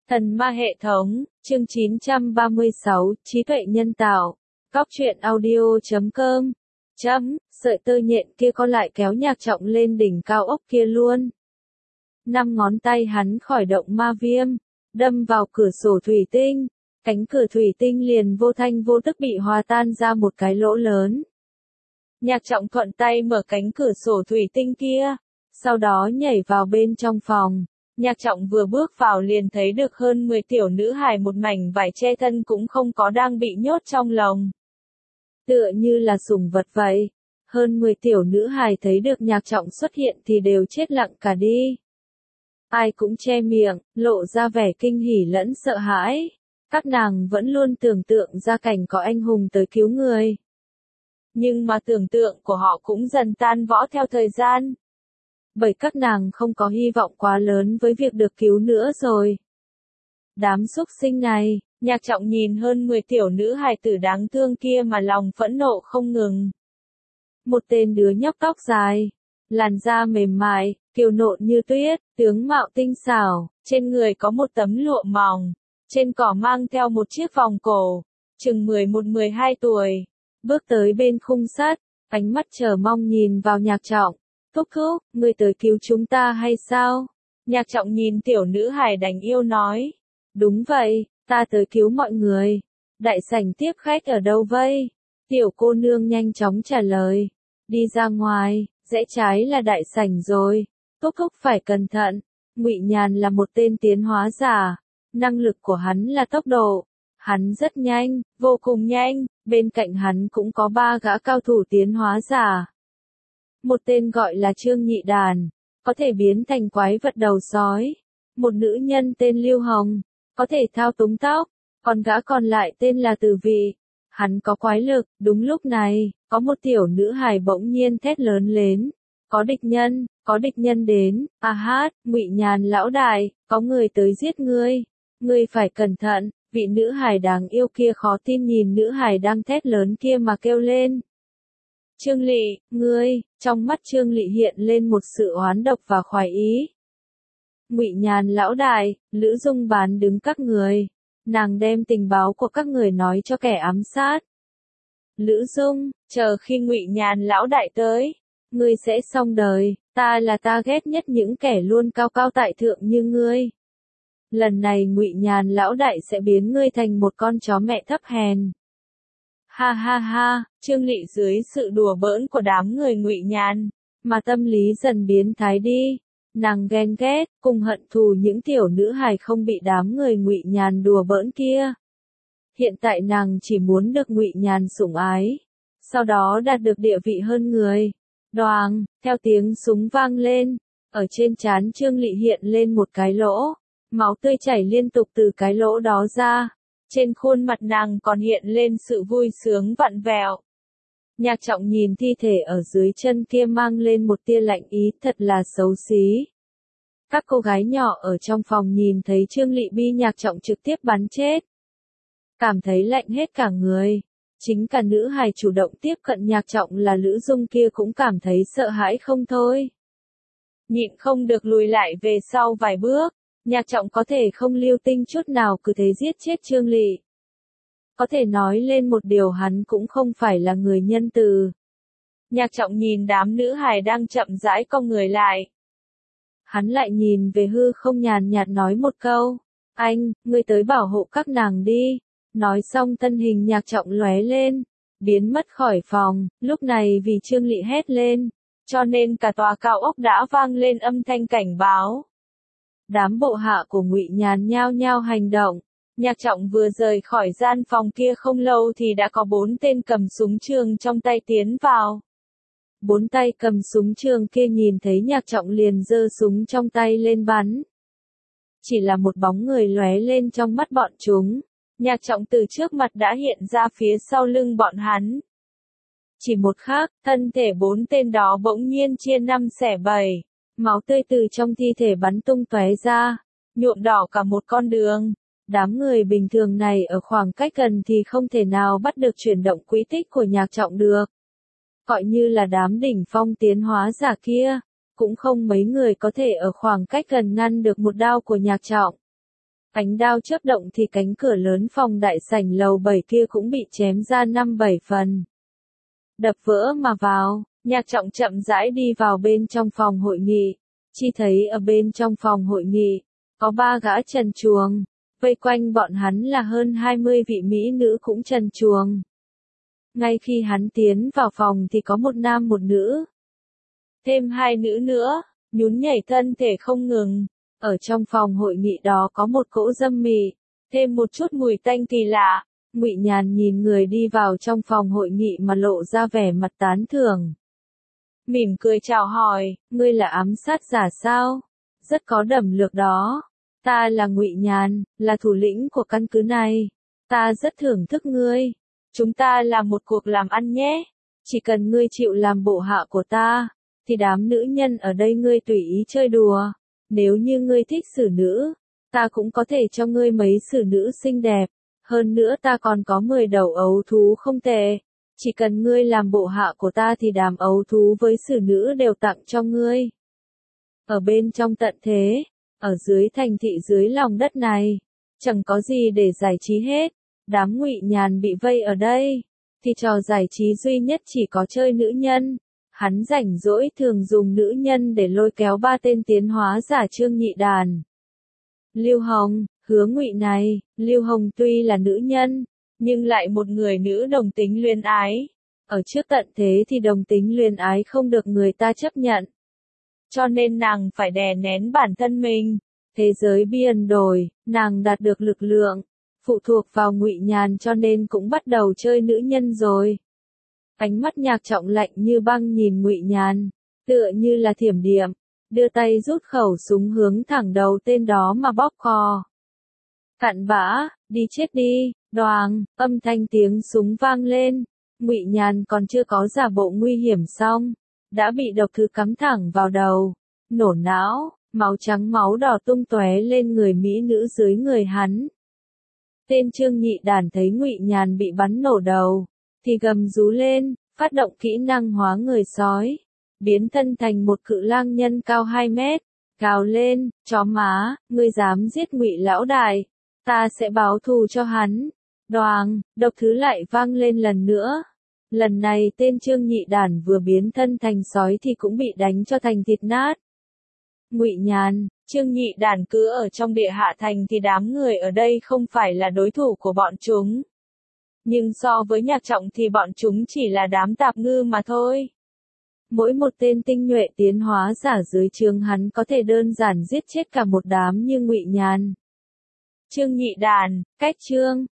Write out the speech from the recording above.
Thần ma hệ thống, chương 936, trí tuệ nhân tạo. Cóc truyện audio.com. Sợi tơ nhện kia có lại kéo Nhạc Trọng lên đỉnh cao ốc kia luôn. 5 ngón tay hắn khởi động ma viêm, đâm vào cửa sổ thủy tinh. Cánh cửa thủy tinh liền vô thanh vô tức bị hòa tan ra một cái lỗ lớn. Nhạc Trọng thuận tay mở cánh cửa sổ thủy tinh kia, sau đó nhảy vào bên trong phòng. Nhạc Trọng vừa bước vào liền thấy được hơn 10 tiểu nữ hài một mảnh vải che thân cũng không có đang bị nhốt trong lồng. Tựa như là sủng vật vậy. Hơn 10 tiểu nữ hài thấy được Nhạc Trọng xuất hiện thì đều chết lặng cả đi. Ai cũng che miệng, lộ ra vẻ kinh hỉ lẫn sợ hãi. Các nàng vẫn luôn tưởng tượng ra cảnh có anh hùng tới cứu người. Nhưng mà tưởng tượng của họ cũng dần tan vỡ theo thời gian. Bởi các nàng không có hy vọng quá lớn với việc được cứu nữa rồi. Đám súc sinh này, Nhạc Trọng nhìn hơn 10 tiểu nữ hài tử đáng thương kia mà lòng phẫn nộ không ngừng. Một tên đứa nhóc tóc dài, làn da mềm mại, kiều nộn như tuyết, tướng mạo tinh xảo, trên người có một tấm lụa mỏng, trên cỏ mang theo một chiếc vòng cổ, chừng 11-12 tuổi, bước tới bên khung sắt, ánh mắt chờ mong nhìn vào Nhạc Trọng. Thúc thúc, ngươi tới cứu chúng ta hay sao? Nhạc Trọng nhìn tiểu nữ hài đáng yêu nói. Đúng vậy, ta tới cứu mọi người. Đại sảnh tiếp khách ở đâu vây? Tiểu cô nương nhanh chóng trả lời. Đi ra ngoài, rẽ trái là đại sảnh rồi. Thúc thúc phải cẩn thận. Ngụy Nhàn là một tên tiến hóa giả. Năng lực của hắn là tốc độ. Hắn rất nhanh, vô cùng nhanh. Bên cạnh hắn cũng có 3 gã cao thủ tiến hóa giả. Một tên gọi là Trương Nhị Đàn, có thể biến thành quái vật đầu sói. Một nữ nhân tên Lưu Hồng, có thể thao túng tóc. Còn gã còn lại tên là Từ Vị. Hắn có quái lực. Đúng lúc này, có một tiểu nữ hài bỗng nhiên thét lớn lên. Có địch nhân đến. A hát, Ngụy Nhàn lão đại, có người tới giết ngươi. Ngươi phải cẩn thận. Vị nữ hài đáng yêu kia khó tin nhìn nữ hài đang thét lớn kia mà kêu lên. Trương Lị, ngươi, trong mắt Trương Lị hiện lên một sự oán độc và khoái ý. Ngụy Nhàn lão đại, Lữ Dung bán đứng các người. Nàng đem tình báo của các người nói cho kẻ ám sát. Lữ Dung, chờ khi Ngụy Nhàn lão đại tới, ngươi sẽ xong đời, ta ghét nhất những kẻ luôn cao cao tại thượng như ngươi. Lần này Ngụy Nhàn lão đại sẽ biến ngươi thành một con chó mẹ thấp hèn. Ha ha ha, Trương Lị dưới sự đùa bỡn của đám người Ngụy Nhàn, mà tâm lý dần biến thái đi. Nàng ghen ghét, cùng hận thù những tiểu nữ hài không bị đám người Ngụy Nhàn đùa bỡn kia. Hiện tại nàng chỉ muốn được Ngụy Nhàn sủng ái, sau đó đạt được địa vị hơn người. Đoàng, theo tiếng súng vang lên, ở trên trán Trương Lị hiện lên một cái lỗ, máu tươi chảy liên tục từ cái lỗ đó ra. Trên khuôn mặt nàng còn hiện lên sự vui sướng vặn vẹo. Nhạc Trọng nhìn thi thể ở dưới chân kia mang lên một tia lạnh ý, thật là xấu xí. Các cô gái nhỏ ở trong phòng nhìn thấy Trương Lị bị Nhạc Trọng trực tiếp bắn chết, cảm thấy lạnh hết cả người. Chính cả nữ hài chủ động tiếp cận Nhạc Trọng là Lữ Dung kia cũng cảm thấy sợ hãi không thôi. Nhịn không được lùi lại về sau vài bước. Nhạc Trọng có thể không lưu tình chút nào cứ thế giết chết Trương Lị. Có thể nói lên một điều, hắn cũng không phải là người nhân từ. Nhạc Trọng nhìn đám nữ hài đang chậm rãi cong người lại. Hắn lại nhìn về hư không nhàn nhạt nói một câu. Anh, ngươi tới bảo hộ các nàng đi. Nói xong thân hình Nhạc Trọng lóe lên, biến mất khỏi phòng. Lúc này vì Trương Lị hét lên, cho nên cả tòa cao ốc đã vang lên âm thanh cảnh báo. Đám bộ hạ của Ngụy Nhàn nhao nhao hành động. Nhạc Trọng vừa rời khỏi gian phòng kia không lâu thì đã có 4 tên cầm súng trường trong tay tiến vào. 4 tay cầm súng trường kia nhìn thấy Nhạc Trọng liền giơ súng trong tay lên bắn. Chỉ là một bóng người lóe lên trong mắt bọn chúng. Nhạc Trọng từ trước mặt đã hiện ra phía sau lưng bọn hắn. Chỉ một khắc, thân thể 4 tên đó bỗng nhiên chia 5 xẻ 7. Máu tươi từ trong thi thể bắn tung tóe ra, nhuộm đỏ cả một con đường. Đám người bình thường này ở khoảng cách gần thì không thể nào bắt được chuyển động quỹ tích của Nhạc Trọng được. Gọi như là đám đỉnh phong tiến hóa giả kia, cũng không mấy người có thể ở khoảng cách gần ngăn được một đao của Nhạc Trọng. Ánh đao chớp động thì cánh cửa lớn phòng đại sảnh lầu 7 kia cũng bị chém ra 5-7 phần. Đập vỡ mà vào, Nhạc Trọng chậm rãi đi vào bên trong phòng hội nghị. Chỉ thấy ở bên trong phòng hội nghị, có 3 gã trần truồng, vây quanh bọn hắn là hơn 20 vị mỹ nữ cũng trần truồng. Ngay khi hắn tiến vào phòng thì có một nam một nữ. Thêm 2 nữ nữa, nhún nhảy thân thể không ngừng. Ở trong phòng hội nghị đó có một cỗ dâm mị, thêm một chút mùi tanh kỳ lạ. Ngụy Nhàn nhìn người đi vào trong phòng hội nghị mà lộ ra vẻ mặt tán thưởng. Mỉm cười chào hỏi, ngươi là ám sát giả sao? Rất có đẩm lược đó. Ta là Ngụy Nhàn, là thủ lĩnh của căn cứ này. Ta rất thưởng thức ngươi. Chúng ta làm một cuộc làm ăn nhé. Chỉ cần ngươi chịu làm bộ hạ của ta, thì đám nữ nhân ở đây ngươi tùy ý chơi đùa. Nếu như ngươi thích xử nữ, ta cũng có thể cho ngươi mấy xử nữ xinh đẹp. Hơn nữa ta còn có 10 đầu ấu thú không tệ. Chỉ cần ngươi làm bộ hạ của ta thì đám ấu thú với xử nữ đều tặng cho ngươi. Ở bên trong tận thế, ở dưới thành thị dưới lòng đất này, chẳng có gì để giải trí hết. Đám Ngụy Nhàn bị vây ở đây, thì trò giải trí duy nhất chỉ có chơi nữ nhân. Hắn rảnh rỗi thường dùng nữ nhân để lôi kéo 3 tên tiến hóa giả Trương Nhị Đàn. Lưu Hồng, Hứa Ngụy này, Lưu Hồng tuy là nữ nhân, nhưng lại một người nữ đồng tính luyến ái. Ở trước tận thế thì đồng tính luyến ái không được người ta chấp nhận. Cho nên nàng phải đè nén bản thân mình. Thế giới biên đổi, nàng đạt được lực lượng, phụ thuộc vào Ngụy Nhàn cho nên cũng bắt đầu chơi nữ nhân rồi. Ánh mắt Nhạc Trọng lạnh như băng nhìn Ngụy Nhàn, tựa như là thiểm điện, đưa tay rút khẩu súng hướng thẳng đầu tên đó mà bóp cò. Cặn bã, đi chết đi, đoàng, âm thanh tiếng súng vang lên. Ngụy Nhàn còn chưa có giả bộ nguy hiểm xong, đã bị độc thứ cắm thẳng vào đầu, nổ não, máu trắng máu đỏ tung tóe lên người mỹ nữ dưới người hắn. Tên Trương Nhị Đàn thấy Ngụy Nhàn bị bắn nổ đầu, thì gầm rú lên, phát động kỹ năng hóa người sói, biến thân thành một cự lang nhân cao 2 mét, gào lên, chó má, ngươi dám giết Ngụy lão đại, ta sẽ báo thù cho hắn. Đoàng, độc thứ lại vang lên lần nữa. Lần này tên Trương Nhị Đàn vừa biến thân thành sói thì cũng bị đánh cho thành thịt nát. Ngụy Nhàn, Trương Nhị Đàn cứ ở trong địa hạ thành thì đám người ở đây không phải là đối thủ của bọn chúng. Nhưng so với Nhạc Trọng thì bọn chúng chỉ là đám tạp ngư mà thôi. Mỗi một tên tinh nhuệ tiến hóa giả dưới trướng hắn có thể đơn giản giết chết cả một đám như Ngụy Nhàn. Trương Nhị Đàn, cách chương